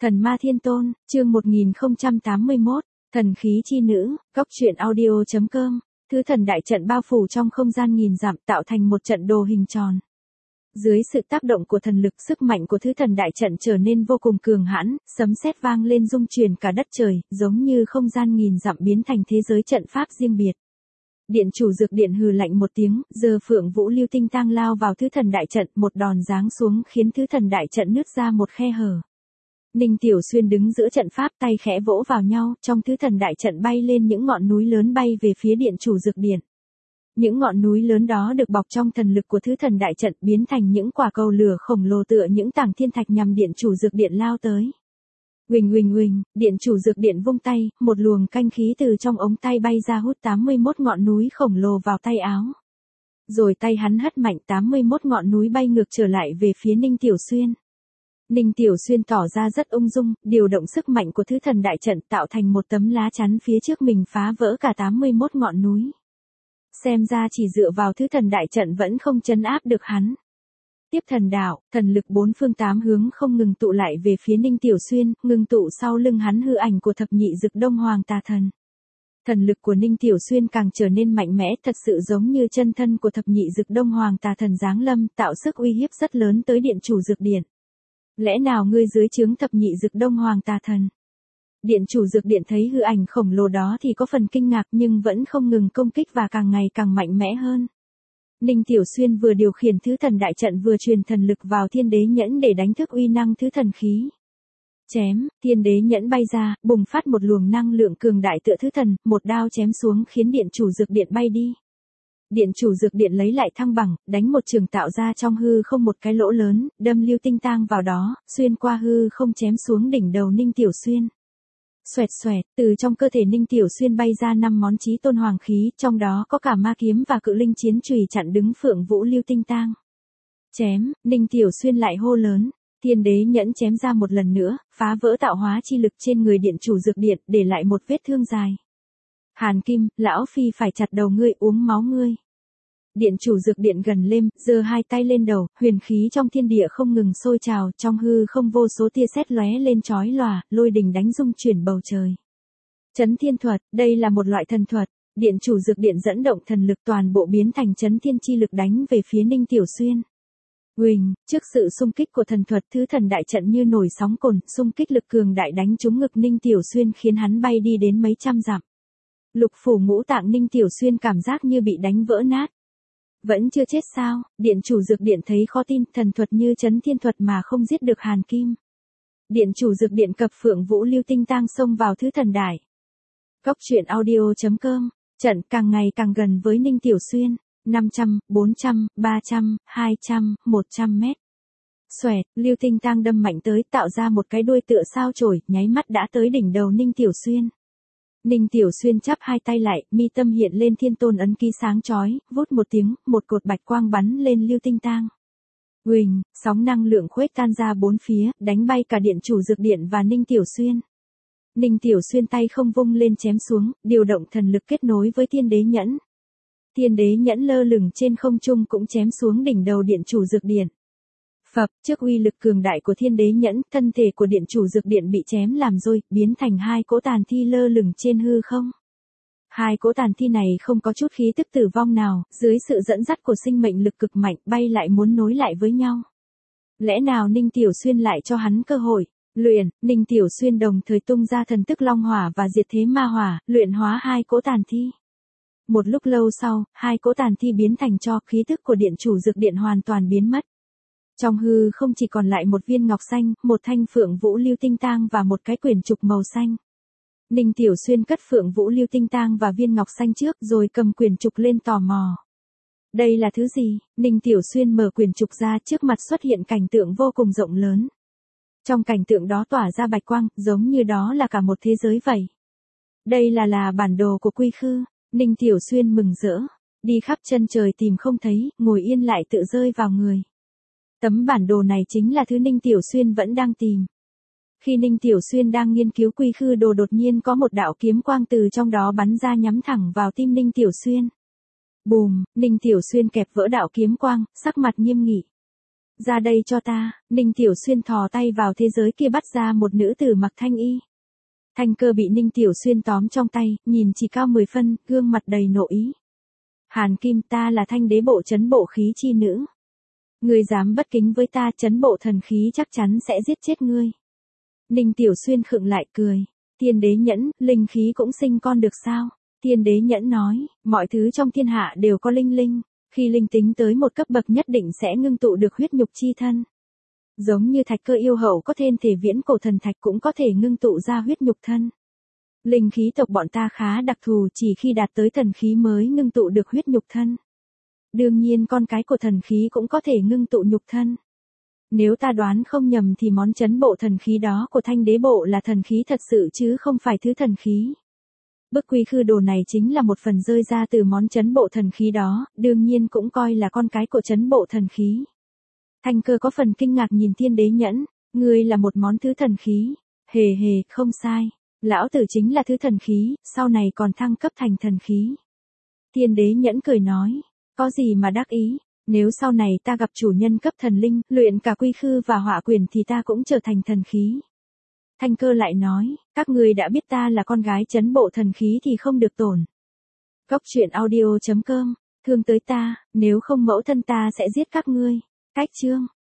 Thần Ma Thiên Tôn, chương 1081, Thần khí chi nữ, góc truyện audio.com. Thứ thần đại trận bao phủ trong không gian nghìn dặm tạo thành một trận đồ hình tròn. Dưới sự tác động của thần lực, sức mạnh của thứ thần đại trận trở nên vô cùng cường hãn, sấm sét vang lên rung chuyển cả đất trời, giống như không gian nghìn dặm biến thành thế giới trận pháp riêng biệt. Điện chủ dược điện hừ lạnh một tiếng, giơ Phượng Vũ Lưu Tinh Tang lao vào thứ thần đại trận, một đòn giáng xuống khiến thứ thần đại trận nứt ra một khe hở. Ninh Tiểu Xuyên đứng giữa trận pháp, tay khẽ vỗ vào nhau, trong thứ thần đại trận bay lên những ngọn núi lớn bay về phía điện chủ dược điện. Những ngọn núi lớn đó được bọc trong thần lực của thứ thần đại trận, biến thành những quả cầu lửa khổng lồ tựa những tảng thiên thạch nhằm điện chủ dược điện lao tới. Huỳnh huỳnh huỳnh, điện chủ dược điện vung tay, một luồng canh khí từ trong ống tay bay ra hút 81 ngọn núi khổng lồ vào tay áo. Rồi tay hắn hất mạnh 81 ngọn núi bay ngược trở lại về phía Ninh Tiểu Xuyên. Ninh Tiểu Xuyên tỏ ra rất ung dung, điều động sức mạnh của thứ thần đại trận tạo thành một tấm lá chắn phía trước mình, phá vỡ cả 81 ngọn núi. Xem ra chỉ dựa vào thứ thần đại trận vẫn không trấn áp được hắn. Tiếp thần đạo, thần lực bốn phương tám hướng không ngừng tụ lại về phía Ninh Tiểu Xuyên, ngừng tụ sau lưng hắn hư ảnh của thập nhị dực Đông Hoàng Tà Thần. Thần lực của Ninh Tiểu Xuyên càng trở nên mạnh mẽ, thật sự giống như chân thân của thập nhị dực Đông Hoàng Tà Thần giáng lâm, tạo sức uy hiếp rất lớn tới điện chủ dược điện. Lẽ nào ngươi dưới trướng thập nhị dực Đông Hoàng Tà Thần? Điện chủ dược điện thấy hư ảnh khổng lồ đó thì có phần kinh ngạc, nhưng vẫn không ngừng công kích và càng ngày càng mạnh mẽ hơn. Ninh Tiểu Xuyên vừa điều khiển thứ thần đại trận vừa truyền thần lực vào thiên đế nhẫn để đánh thức uy năng thứ thần khí. Chém, thiên đế nhẫn bay ra, bùng phát một luồng năng lượng cường đại tựa thứ thần, một đao chém xuống khiến điện chủ dược điện bay đi. Điện chủ dược điện lấy lại thăng bằng, đánh một trường tạo ra trong hư không một cái lỗ lớn, đâm Lưu Tinh Tang vào đó, xuyên qua hư không chém xuống đỉnh đầu Ninh Tiểu Xuyên. Xoẹt xoẹt, từ trong cơ thể Ninh Tiểu Xuyên bay ra 5 món chí tôn hoàng khí, trong đó có cả ma kiếm và cự linh chiến chùy chặn đứng Phượng Vũ Lưu Tinh Tang. Chém, Ninh Tiểu Xuyên lại hô lớn, thiên đế nhẫn chém ra một lần nữa, phá vỡ tạo hóa chi lực trên người điện chủ dược điện, để lại một vết thương dài. Hàn Kim, lão phi phải chặt đầu ngươi, uống máu ngươi. Điện chủ dược điện gần lên, giơ hai tay lên đầu, huyền khí trong thiên địa không ngừng sôi trào, trong hư không vô số tia sét lóe lên chói lòa, lôi đình đánh rung chuyển bầu trời. Chấn thiên thuật, đây là một loại thần thuật, điện chủ dược điện dẫn động thần lực toàn bộ biến thành chấn thiên chi lực đánh về phía Ninh Tiểu Xuyên. Huỳnh, trước sự xung kích của thần thuật, thứ thần đại trận như nổi sóng cồn, xung kích lực cường đại đánh trúng ngực Ninh Tiểu Xuyên khiến hắn bay đi đến mấy trăm dặm. Lục phủ ngũ tạng Ninh Tiểu Xuyên cảm giác như bị đánh vỡ nát. Vẫn chưa chết sao? Điện chủ dược điện thấy khó tin, thần thuật như chấn thiên thuật mà không giết được Hàn Kim. Điện chủ dược điện cập Phượng Vũ Lưu Tinh Tang xông vào thứ thần đại. Góc truyện audio.com, trận càng ngày càng gần với Ninh Tiểu Xuyên, 500, 400, 300, 200, 100 mét. Xoẹt, Lưu Tinh Tang đâm mạnh tới, tạo ra một cái đuôi tựa sao chổi, nháy mắt đã tới đỉnh đầu Ninh Tiểu Xuyên. Ninh Tiểu Xuyên chắp hai tay lại, mi tâm hiện lên thiên tôn ấn ký sáng chói, vút một tiếng, một cột bạch quang bắn lên Lưu Tinh Tang. Huỳnh, sóng năng lượng khuếch tan ra bốn phía, đánh bay cả điện chủ dược điện và Ninh Tiểu Xuyên. Ninh Tiểu Xuyên tay không vung lên chém xuống, điều động thần lực kết nối với thiên đế nhẫn. Thiên đế nhẫn lơ lửng trên không trung cũng chém xuống đỉnh đầu điện chủ dược điện. Phập, trước uy lực cường đại của thiên đế nhẫn, thân thể của điện chủ dược điện bị chém làm rơi, biến thành hai cỗ tàn thi lơ lửng trên hư không. Hai cỗ tàn thi này không có chút khí tức tử vong nào, dưới sự dẫn dắt của sinh mệnh lực cực mạnh, bay lại muốn nối lại với nhau. Lẽ nào Ninh Tiểu Xuyên lại cho hắn cơ hội? Luyện, Ninh Tiểu Xuyên đồng thời tung ra thần tức long hỏa và diệt thế ma hỏa, luyện hóa hai cỗ tàn thi. Một lúc lâu sau, hai cỗ tàn thi biến thành tro, khí tức của điện chủ dược điện hoàn toàn biến mất. Trong hư không chỉ còn lại một viên ngọc xanh, một thanh Phượng Vũ Lưu Tinh Tang và một cái quyển trục màu xanh. Ninh Tiểu Xuyên cất Phượng Vũ Lưu Tinh Tang và viên ngọc xanh trước rồi cầm quyển trục lên tò mò. Đây là thứ gì? Ninh Tiểu Xuyên mở quyển trục ra, trước mặt xuất hiện cảnh tượng vô cùng rộng lớn. Trong cảnh tượng đó tỏa ra bạch quang, giống như đó là cả một thế giới vậy. Đây là bản đồ của Quy Khư. Ninh Tiểu Xuyên mừng rỡ, đi khắp chân trời tìm không thấy, ngồi yên lại tự rơi vào người. Tấm bản đồ này chính là thứ Ninh Tiểu Xuyên vẫn đang tìm. Khi Ninh Tiểu Xuyên đang nghiên cứu Quy Khư đồ, đột nhiên có một đạo kiếm quang từ trong đó bắn ra nhắm thẳng vào tim Ninh Tiểu Xuyên. Bùm, Ninh Tiểu Xuyên kẹp vỡ đạo kiếm quang, sắc mặt nghiêm nghị. Ra đây cho ta, Ninh Tiểu Xuyên thò tay vào thế giới kia bắt ra một nữ tử mặc thanh y. Thanh Cơ bị Ninh Tiểu Xuyên tóm trong tay, nhìn chỉ cao 10 phân, gương mặt đầy nộ ý. Hàn Kim, ta là Thanh Đế bộ trấn bộ khí chi nữ. Ngươi dám bất kính với ta, trấn bộ thần khí chắc chắn sẽ giết chết ngươi. Ninh Tiểu Xuyên khựng lại cười. Tiên đế nhẫn, linh khí cũng sinh con được sao? Tiên đế nhẫn nói, mọi thứ trong thiên hạ đều có linh linh. Khi linh tính tới một cấp bậc nhất định sẽ ngưng tụ được huyết nhục chi thân. Giống như Thạch Cơ yêu hậu có thêm thể viễn cổ thần thạch cũng có thể ngưng tụ ra huyết nhục thân. Linh khí tộc bọn ta khá đặc thù, chỉ khi đạt tới thần khí mới ngưng tụ được huyết nhục thân. Đương nhiên con cái của thần khí cũng có thể ngưng tụ nhục thân. Nếu ta đoán không nhầm thì món trấn bộ thần khí đó của Thanh Đế bộ là thần khí thật sự chứ không phải thứ thần khí. Bức quy khư đồ này chính là một phần rơi ra từ món trấn bộ thần khí đó, đương nhiên cũng coi là con cái của trấn bộ thần khí. Thanh Cơ có phần kinh ngạc nhìn Tiên đế nhẫn, ngươi là một món thứ thần khí. Hề hề, không sai. Lão tử chính là thứ thần khí, sau này còn thăng cấp thành thần khí. Tiên đế nhẫn cười nói, có gì mà đắc ý, nếu sau này ta gặp chủ nhân cấp thần linh, luyện cả quy khư và hỏa quyền thì ta cũng trở thành thần khí. Thanh Cơ lại nói, các người đã biết ta là con gái trấn bộ thần khí thì không được tổn. Góc truyện audio.com, thương tới ta, nếu không mẫu thân ta sẽ giết các ngươi. Cách chương